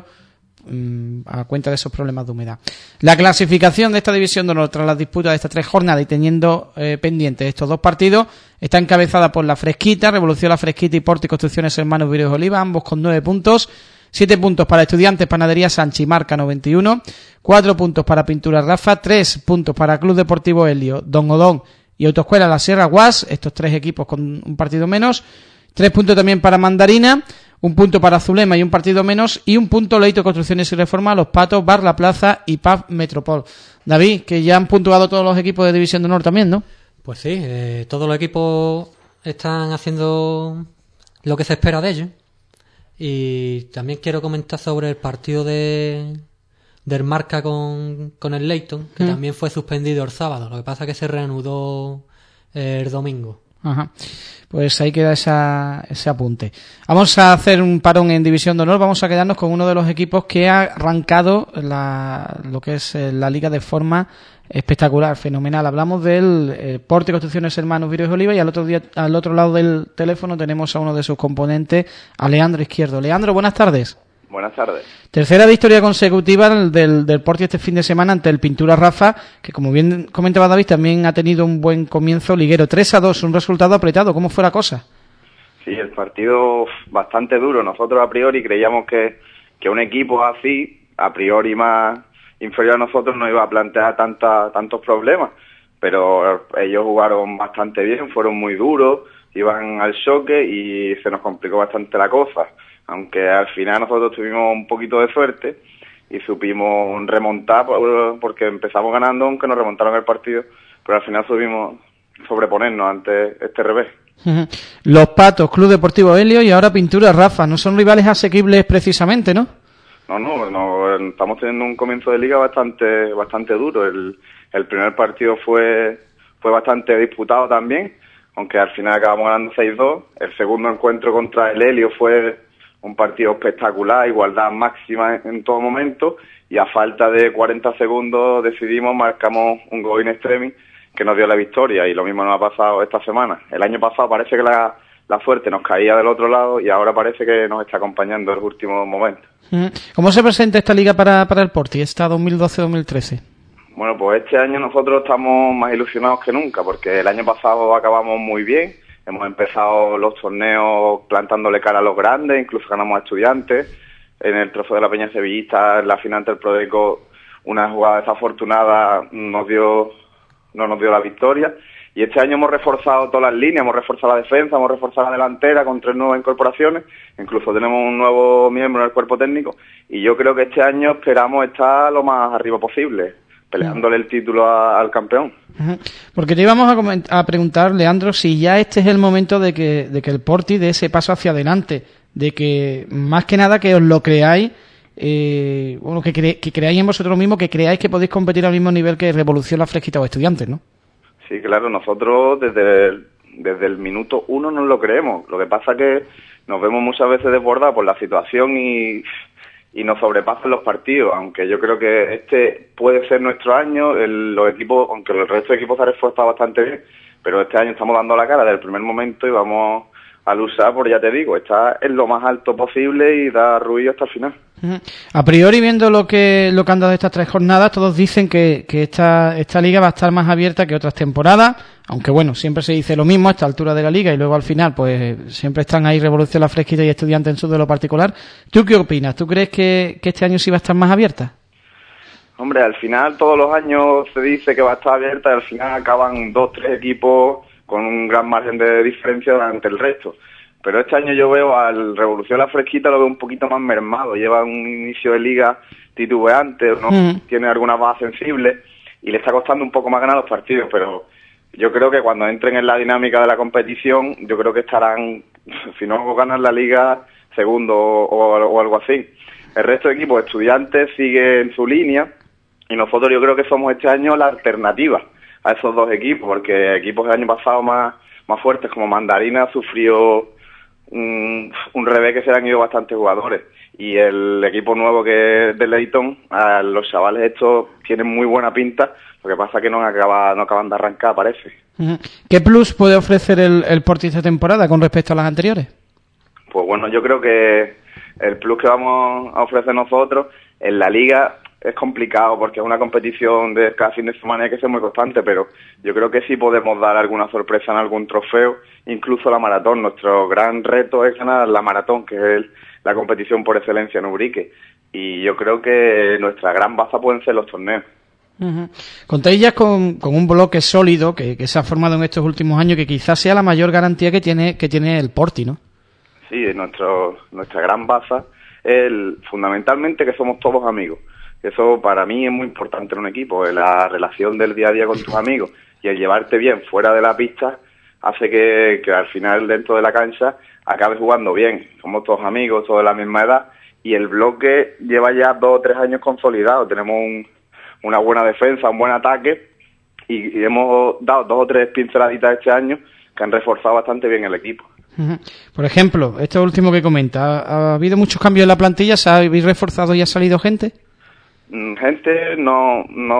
a cuenta de esos problemas de humedad. La clasificación de esta división de honor tras las disputas de estas 3 jornadas y teniendo pendientes estos 2 partidos está encabezada por La Fresquita, Revolución La Fresquita y Porti Construcciones Hermanos Viroes Oliva, ambos con 9 puntos. 7 puntos para Estudiantes, Panadería Sánchez y Marca 91, 4 puntos para Pintura Rafa, 3 puntos para Club Deportivo Helio, Don Odón y Autoescuela La Sierra Guas, estos 3 equipos con un partido menos, 3 puntos también para Mandarina, 1 punto para Zulema y un partido menos, y 1 punto Leito Construcciones y Reforma, Los Patos, Bar La Plaza y Paz Metropol. David, que ya han puntuado todos los equipos de División de Honor también, ¿no? Pues sí, todos los equipos están haciendo lo que se espera de ellos. Y también quiero comentar sobre el partido del Marca con el Leyton, que también fue suspendido el sábado. Lo que pasa es que se reanudó el domingo. Ajá. Pues ahí queda ese apunte. Vamos a hacer un parón en División de Honor. Vamos a quedarnos con uno de los equipos que ha arrancado lo que es la liga de forma espectacular, fenomenal. Hablamos del Porti Construcciones Hermanos Viroes Oliva y al otro lado del teléfono tenemos a uno de sus componentes, a Leandro Izquierdo. Leandro, buenas tardes. Buenas tardes. Tercera victoria consecutiva del Porti este fin de semana ante el Pintura Rafa, que como bien comentaba David, también ha tenido un buen comienzo liguero. 3-2, un resultado apretado. ¿Cómo fue la cosa? Sí, el partido bastante duro. Nosotros a priori creíamos que un equipo así, a priori más inferior a nosotros, no iba a plantear tantos problemas, pero ellos jugaron bastante bien, fueron muy duros, iban al choque y se nos complicó bastante la cosa, aunque al final nosotros tuvimos un poquito de suerte y supimos remontar porque empezamos ganando, aunque nos remontaron el partido, pero al final supimos sobreponernos ante este revés. Los Patos, Club Deportivo Helio y ahora Pintura Rafa, no son rivales asequibles precisamente, ¿no? No, estamos teniendo un comienzo de liga bastante duro. El primer partido fue bastante disputado también, aunque al final acabamos ganando 6-2. El segundo encuentro contra el Helio fue un partido espectacular, igualdad máxima en todo momento, y a falta de 40 segundos marcamos un gol in extremis que nos dio la victoria, y lo mismo nos ha pasado esta semana. El año pasado parece que la la suerte nos caía del otro lado y ahora parece que nos está acompañando en los últimos momentos. ¿Cómo se presenta esta liga para el Porti, esta 2012-2013? Bueno, pues este año nosotros estamos más ilusionados que nunca, porque el año pasado acabamos muy bien, hemos empezado los torneos plantándole cara a los grandes, incluso ganamos a Estudiantes, en el trofeo de la Peña Sevillista, en la final del Prodeco, una jugada desafortunada no nos dio la victoria. Y este año hemos reforzado todas las líneas, hemos reforzado la defensa, hemos reforzado la delantera con 3 nuevas incorporaciones, incluso tenemos un nuevo miembro en el cuerpo técnico, y yo creo que este año esperamos estar lo más arriba posible, peleándole el título al campeón. Porque te íbamos a preguntar, Leandro, si ya este es el momento de que el Porti dé ese paso hacia adelante, de que más que nada que os lo creáis, que creáis en vosotros mismos, que creáis que podéis competir al mismo nivel que Revolución, La Fresquita o Estudiantes, ¿no? Sí, claro, nosotros desde el minuto 1 nos lo creemos. Lo que pasa es que nos vemos muchas veces desbordados por la situación y nos sobrepasan los partidos, aunque yo creo que este puede ser nuestro año. Los equipos, aunque el resto de equipos se ha reforzado bastante bien, pero este año estamos dando la cara desde el primer momento y vamos a luchar por, ya te digo, estar en lo más alto posible y dar ruido hasta el final. A priori, viendo lo que han dado estas 3 jornadas, todos dicen que esta liga va a estar más abierta que otras temporadas, aunque bueno, siempre se dice lo mismo a esta altura de la liga y luego al final pues siempre están ahí Revolución, La Fresquita y Estudiantes en su de lo particular. ¿Tú qué opinas? ¿Tú crees que este año sí va a estar más abierta? Hombre, al final todos los años se dice que va a estar abierta y al final acaban 2-3 equipos con un gran margen de diferencia ante el resto. Pero este año yo veo al Revolución La Fresquita, lo veo un poquito más mermado. Lleva un inicio de liga titubeante, ¿no? Tiene alguna baja sensible y le está costando un poco más ganar los partidos. Pero yo creo que cuando entren en la dinámica de la competición, yo creo que estarán, si no ganan la liga, segundo o algo así. El resto de equipos, Estudiantes, sigue en su línea y nosotros yo creo que somos este año la alternativa a esos 2 equipos, porque equipos del año pasado más fuertes como Mandarina sufrió un revés que se le han ido bastantes jugadores, y el equipo nuevo que es de Leyton, los chavales estos tienen muy buena pinta, lo que pasa es que no acaban de arrancar, parece. ¿Qué plus puede ofrecer el Porti esta temporada con respecto a las anteriores? Pues bueno, yo creo que el plus que vamos a ofrecer nosotros en la liga es complicado porque es una competición de cada fin de semana y hay que ser muy constante, pero yo creo que sí podemos dar alguna sorpresa en algún trofeo, incluso la maratón. Nuestro gran reto es ganar la maratón, que es la competición por excelencia en Ubrique, y yo creo que nuestra gran baza pueden ser los torneos. Contáis ya con un bloque sólido que se ha formado en estos últimos años, que quizás sea la mayor garantía que tiene el Porti, ¿no? Sí, nuestra gran baza es fundamentalmente que somos todos amigos. Eso para mí es muy importante en un equipo, la relación del día a día con tus amigos y el llevarte bien fuera de la pista hace que al final dentro de la cancha acabes jugando bien. Somos todos amigos, todos de la misma edad, y el bloque lleva ya 2 o 3 años consolidado. Tenemos una buena defensa, un buen ataque y hemos dado 2 o 3 pinceladitas este año que han reforzado bastante bien el equipo. Por ejemplo, esto último que comenta, ¿ha habido muchos cambios en la plantilla? ¿Se habéis reforzado y ha salido gente? Gente no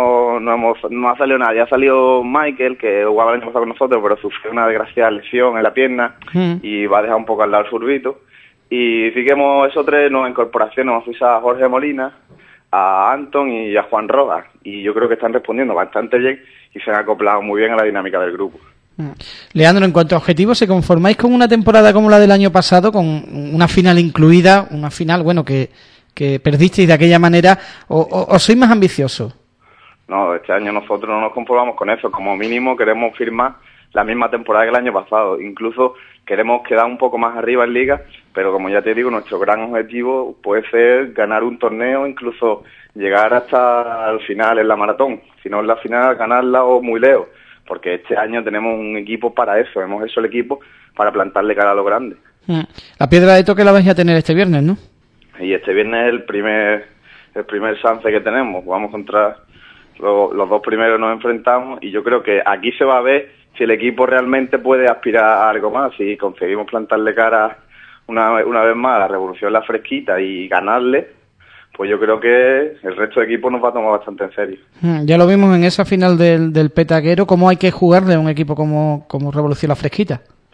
ha salido nadie. Ha salido Michael, que jugaba el año pasado con nosotros, pero sufrió una desgraciada lesión en la pierna y va a dejar un poco al lado el Surbito. Y sí que hemos hecho 3 nuevas incorporaciones. Hemos fichado a Jorge Molina, a Anton y a Juan Rodas, y yo creo que están respondiendo bastante bien y se han acoplado muy bien a la dinámica del grupo. Leandro, en cuanto a objetivos, ¿se conformáis con una temporada como la del año pasado, con una final incluida, una final, bueno, que perdisteis de aquella manera, o sois más ambiciosos? No, este año nosotros no nos conformamos con eso. Como mínimo queremos firmar la misma temporada que el año pasado. Incluso queremos quedar un poco más arriba en liga, pero como ya te digo, nuestro gran objetivo puede ser ganar un torneo, incluso llegar hasta el final en la maratón. Si no en la final, ganarla o muy lejos. Porque este año tenemos un equipo para eso. Hemos hecho el equipo para plantarle cara a lo grande. La piedra de toque la vais a tener este viernes, ¿no? Y este viernes es el primer chance que tenemos. Vamos contra los 2 primeros, nos enfrentamos, y yo creo que aquí se va a ver si el equipo realmente puede aspirar a algo más. Si conseguimos plantarle cara una vez más a la Revolución La Fresquita y ganarle, pues yo creo que el resto de equipos nos va a tomar bastante en serio. Ya lo vimos en esa final del Petaguero, cómo hay que jugarle a un equipo como Revolución La Fresquita.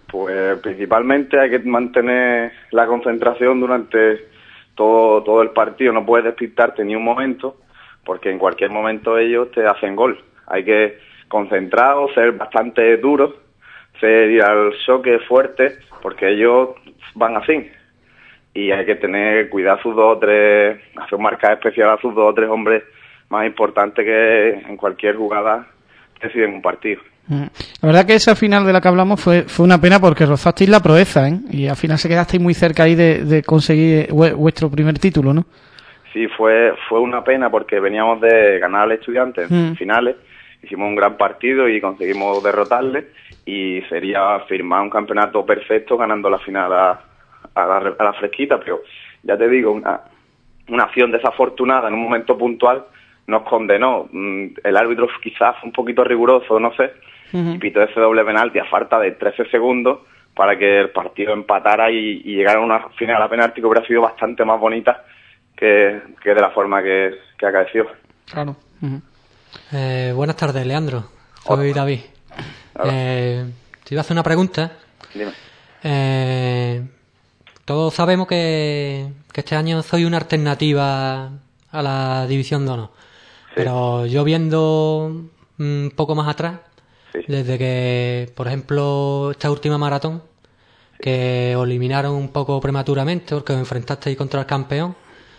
Pues principalmente hay que mantener la concentración durante todo el partido. No puedes despistarte ni un momento, porque en cualquier momento ellos te hacen gol. Hay que concentrados, ser bastante duros, ir al choque fuerte, porque ellos van así. Y hay que tener cuidado a sus 2 o 3, hacer un marcaje especial a sus 2 o 3 hombres más importantes que en cualquier jugada deciden un partido. La verdad que esa final de la que hablamos fue una pena porque rozasteis la proeza, ¿eh? Y al final se quedasteis muy cerca ahí de conseguir vuestro primer título, ¿no? Sí, fue una pena porque veníamos de ganar al Estudiantes en finales, hicimos un gran partido y conseguimos derrotarle, y sería firmar un campeonato perfecto ganando la final a la Fresquita, pero ya te digo, una acción desafortunada en un momento puntual nos condenó. El árbitro quizás fue un poquito riguroso, no sé, y pitó ese doble penalti a falta de 13 segundos para que el partido empatara y llegara a una final a penalti que hubiera sido bastante más bonita que de la forma que acaeció. Claro. Buenas tardes, Leandro. Soy David. Te iba a hacer una pregunta. Dime. Todos sabemos que este año soy una alternativa a la División de Honor. Sí. Pero yo viendo un poco más atrás, desde que, por ejemplo, esta última maratón, que os eliminaron un poco prematuramente porque os enfrentasteis contra el campeón,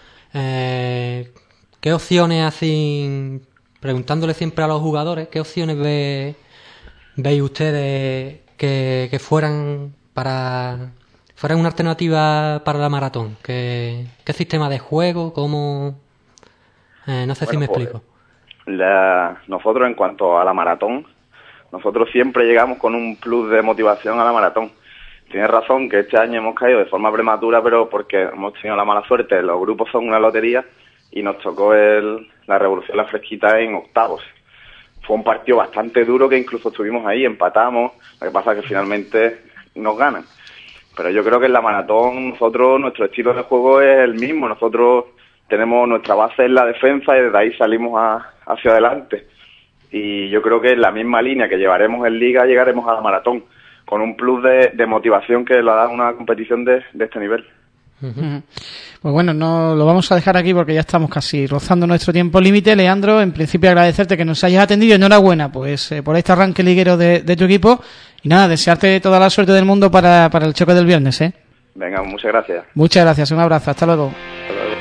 ¿qué opciones hacen, preguntándole siempre a los jugadores, qué opciones veis ustedes que fueran una alternativa para la maratón? ¿Qué sistema de juego? ¿Cómo? No sé si me explico. Nosotros, en cuanto a la maratón, nosotros siempre llegamos con un plus de motivación a la maratón. Tienes razón que este año hemos caído de forma prematura, pero porque hemos tenido la mala suerte. Los grupos son una lotería y nos tocó la Revolución La Fresquita en octavos. Fue un partido bastante duro que incluso estuvimos ahí, empatamos. Lo que pasa es que finalmente nos ganan. Pero yo creo que en la maratón nuestro estilo de juego es el mismo. Nosotros tenemos nuestra base en la defensa y desde ahí salimos hacia adelante. Y yo creo que en la misma línea que llevaremos en Liga llegaremos a la maratón, con un plus de motivación que lo da una competición de este nivel. Pues bueno, no lo vamos a dejar aquí porque ya estamos casi rozando nuestro tiempo límite. Leandro, en principio agradecerte que nos hayas atendido. Enhorabuena pues por este arranque liguero de tu equipo. Y nada, desearte toda la suerte del mundo para el choque del viernes, ¿eh? Venga, muchas gracias. Muchas gracias, un abrazo, hasta luego. Hasta luego.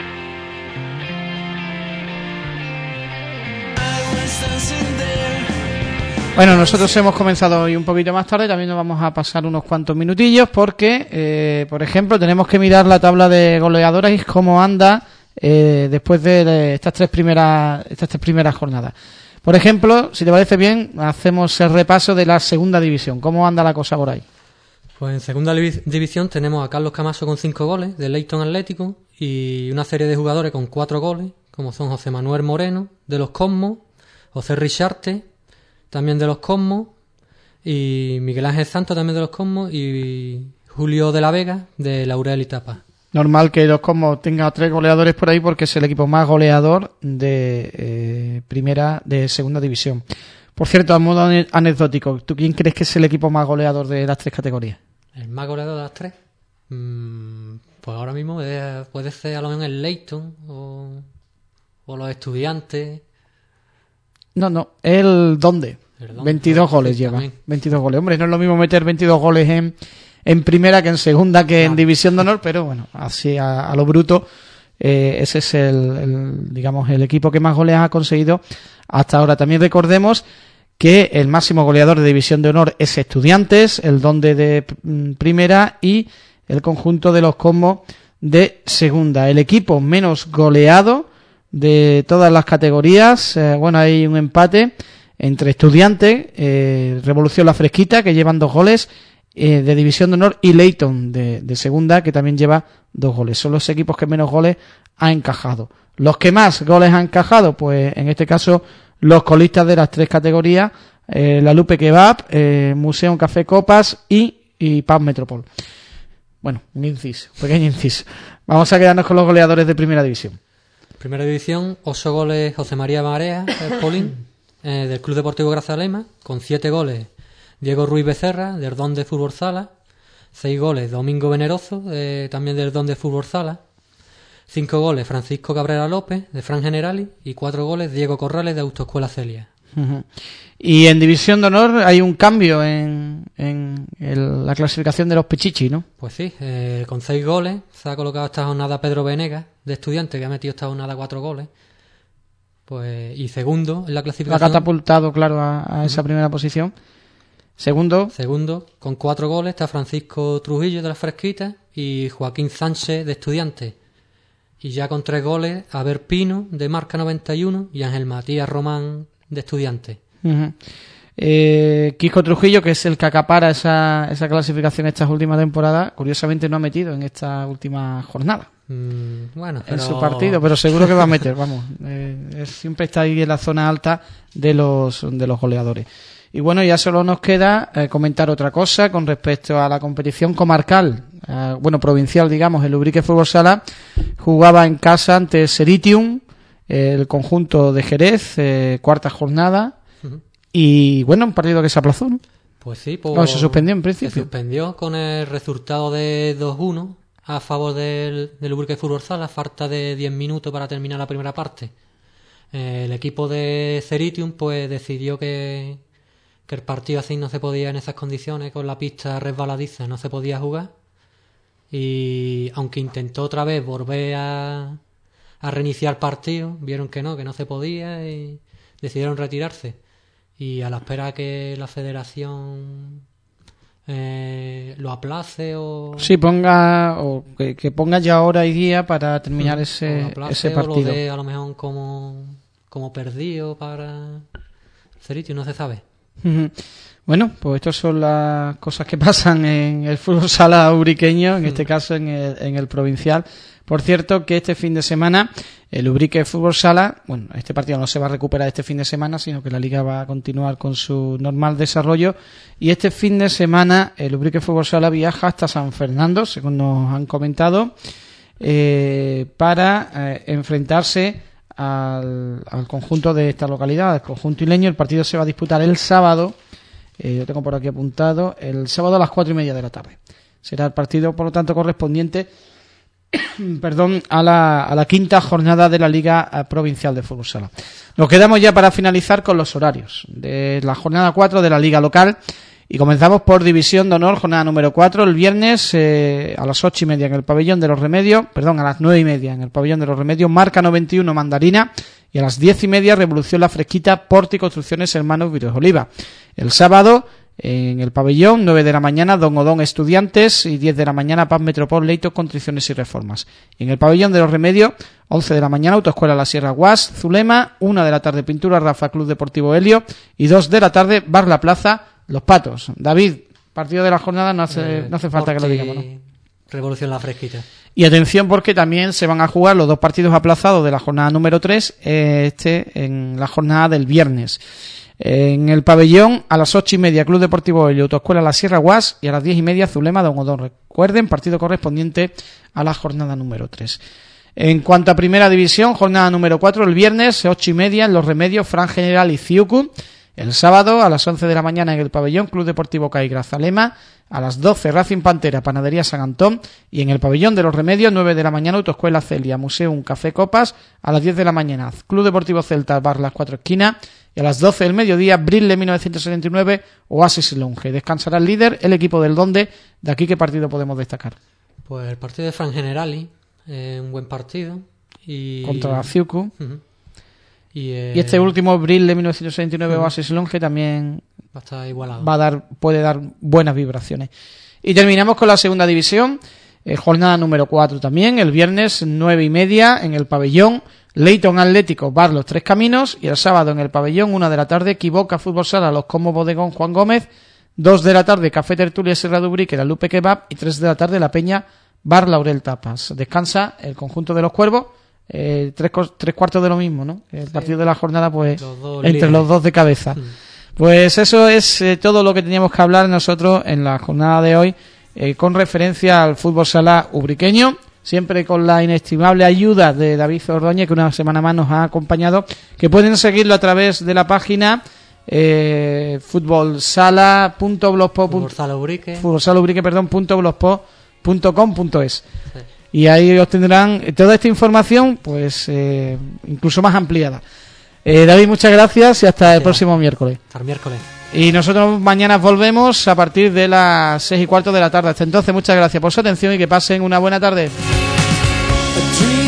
Bueno, nosotros hemos comenzado hoy un poquito más tarde, también nos vamos a pasar unos cuantos minutillos porque, por ejemplo, tenemos que mirar la tabla de goleadores y cómo anda después de estas tres primeras jornadas. Por ejemplo, si te parece bien, hacemos el repaso de la segunda división. ¿Cómo anda la cosa por ahí? Pues en segunda división tenemos a Carlos Camaso con 5 goles, de Leyton Atlético, y una serie de jugadores con 4 goles, como son José Manuel Moreno, de los Cosmos, José Richarte, también de los Cosmos, y Miguel Ángel Santos, también de los Cosmos, y Julio de la Vega, de Laurel y Tapa. Normal que los Cosmos tenga 3 goleadores por ahí porque es el equipo más goleador de segunda división. Por cierto, a modo anecdótico, ¿tú quién crees que es el equipo más goleador de las 3 categorías? ¿El más goleador de las 3? Pues ahora mismo puede ser a lo mejor el Leyton o los Estudiantes. No, el Donde. 22 goles lleva. También. 22 goles. Hombre, no es lo mismo meter 22 goles en primera que en segunda que en División de Honor, pero bueno, así a lo bruto, ese es el equipo que más goles ha conseguido hasta ahora. También recordemos que el máximo goleador de División de Honor es Estudiantes, el Donde de primera y el conjunto de los Cosmos de segunda. El equipo menos goleado de todas las categorías, hay un empate entre Estudiantes, Revolución La Fresquita, que llevan 2 goles de División de Honor, y Leyton de segunda, que también lleva 2 goles. Son los equipos que menos goles han encajado. Los que más goles han encajado, pues en este caso los colistas de las 3 categorías, La Lupe Kebab, Museo Café Copas y Pub Metropol. Bueno, un pequeño inciso. Vamos a quedarnos con los goleadores de primera división. Primera división, 8 goles José María Marea, Polín, del Club Deportivo Grazalema, con 7 goles Diego Ruiz Becerra, del Don de Fútbol Sala. 6 goles, Domingo Veneroso, también del Don de Fútbol Sala. 5 goles, Francisco Cabrera López, de Fran Generali. Y 4 goles, Diego Corrales, de Autoescuela Celia. Uh-huh. Y en División de Honor hay un cambio en la clasificación de los Pichichi, ¿no? Pues sí, con 6 goles se ha colocado esta jornada Pedro Venegas, de Estudiantes, que ha metido esta jornada 4 goles. Pues, y segundo en la clasificación. Ha catapultado, claro, a esa primera posición. Segundo, con 4 goles, está Francisco Trujillo, de las Fresquitas, y Joaquín Sánchez, de Estudiantes. Y ya con 3 goles, Aber Pino, de Marca 91, y Ángel Matías Román, de Estudiantes. Uh-huh. Kiko Trujillo, que es el que acapara esa clasificación estas últimas temporadas, curiosamente no ha metido en esta última jornada. Bueno, en su partido, pero seguro que va a meter, vamos. Siempre está ahí en la zona alta de los goleadores. Y bueno, ya solo nos queda comentar otra cosa con respecto a la competición comarcal, provincial, digamos. El Ubrique Fútbol Sala jugaba en casa ante Seritium, el conjunto de Jerez, cuarta jornada. Uh-huh. Y bueno, un partido que se aplazó, ¿no? Pues sí, se suspendió en principio. Se suspendió con el resultado de 2-1 a favor del Ubrique Fútbol Sala, falta de 10 minutos para terminar la primera parte. El equipo de Ceritium pues decidió que el partido así no se podía, en esas condiciones, con la pista resbaladiza, no se podía jugar. Y aunque intentó otra vez volver a reiniciar el partido, vieron que no se podía y decidieron retirarse. Y a la espera que la federación lo aplace o... Sí, que ponga ya hora y día para terminar ese partido. O lo dé a lo mejor como perdido para Ceritium, no se sabe. Bueno, pues estas son las cosas que pasan en el fútbol sala ubriqueño, en este caso en el provincial. Por cierto, que este fin de semana el Ubrique Fútbol Sala, este partido no se va a recuperar este fin de semana, sino que la liga va a continuar con su normal desarrollo, y este fin de semana el Ubrique Fútbol Sala viaja hasta San Fernando, según nos han comentado, para enfrentarse al conjunto de esta localidad, al conjunto ileño. El partido se va a disputar el sábado, yo tengo por aquí apuntado, el sábado a las 4:30 de la tarde. Será el partido, por lo tanto, correspondiente a la quinta jornada de la Liga Provincial de Fútbol Sala. Nos quedamos ya para finalizar con los horarios de la jornada 4 de la Liga Local. Y comenzamos por División de Honor, jornada número 4, el viernes a las 8:30 en el Pabellón de los Remedios, a las 9:30 en el Pabellón de los Remedios, Marca 91 Mandarina, y a las 10:30 Revolución La Fresquita, Porti Construcciones Hermanos Virus Oliva. El sábado en el Pabellón, 9 de la mañana, Don Odón Estudiantes, y 10 de la mañana Paz Metropol Leito Contriciones y Reformas. Y en el Pabellón de los Remedios, 11 de la mañana Autoescuela La Sierra Guas, Zulema, 1 de la tarde Pintura Rafa Club Deportivo Helio, y 2 de la tarde Bar La Plaza Los Patos. David, partido de la jornada, no hace falta que lo digamos, ¿no? Revolución La Fresquita. Y atención, porque también se van a jugar los 2 partidos aplazados de la jornada número 3, en la jornada del viernes. En el Pabellón, a las 8:30 Club Deportivo Helio, Autoescuela La Sierra Guas, y a las 10:30 Zulema Don Odón. Recuerden, partido correspondiente a la jornada número 3. En cuanto a Primera División, jornada número 4, el viernes, 8:30 en Los Remedios, Fran General y Ciucu. El sábado, a las 11 de la mañana en el Pabellón, Club Deportivo CAI Grazalema, a las 12 Racing Pantera, Panadería San Antón, y en el Pabellón de los Remedios, 9 de la mañana Autoescuela Celia, Museo Café Copas, a las 10 de la mañana Club Deportivo Celta, Bar Las Cuatro Esquinas, y a las 12 del mediodía Brille 1979, Oasis Lounge. Descansará el líder, el equipo del Donde. De aquí, ¿qué partido podemos destacar? Pues el partido de Fran Generali, un buen partido. Contra la Ciucu. Uh-huh. Y este último, Brille de 1969, Oasis Longe, también va a estar igualado. Puede dar buenas vibraciones. Y terminamos con la segunda división, jornada número 4 también, el viernes 9:30 en el Pabellón, Leighton Atlético, Bar Los Tres Caminos, y el sábado en el Pabellón, 1 de la tarde, Equivoca Fútbol Sala, Los Comos Bodegón Juan Gómez, 2 de la tarde, Café Tertulia Serra de Ubrique, La Lupe Kebab, y 3 de la tarde, La Peña, Bar Laurel Tapas. Descansa el conjunto de los Cuervos. 3/4 de lo mismo, ¿no? El partido de la jornada, pues, entre los dos de cabeza. Pues eso es todo lo que teníamos que hablar nosotros en la jornada de hoy, con referencia al fútbol sala ubriqueño, siempre con la inestimable ayuda de David Ordóñez, que una semana más nos ha acompañado, que pueden seguirlo a través de la página futbolsala.blogspot.com.es. Sí. Y ahí obtendrán toda esta información, pues incluso más ampliada. David, muchas gracias y hasta el próximo miércoles. Hasta el miércoles. Y nosotros mañana volvemos a partir de las 6:15 de la tarde. Hasta entonces, muchas gracias por su atención y que pasen una buena tarde.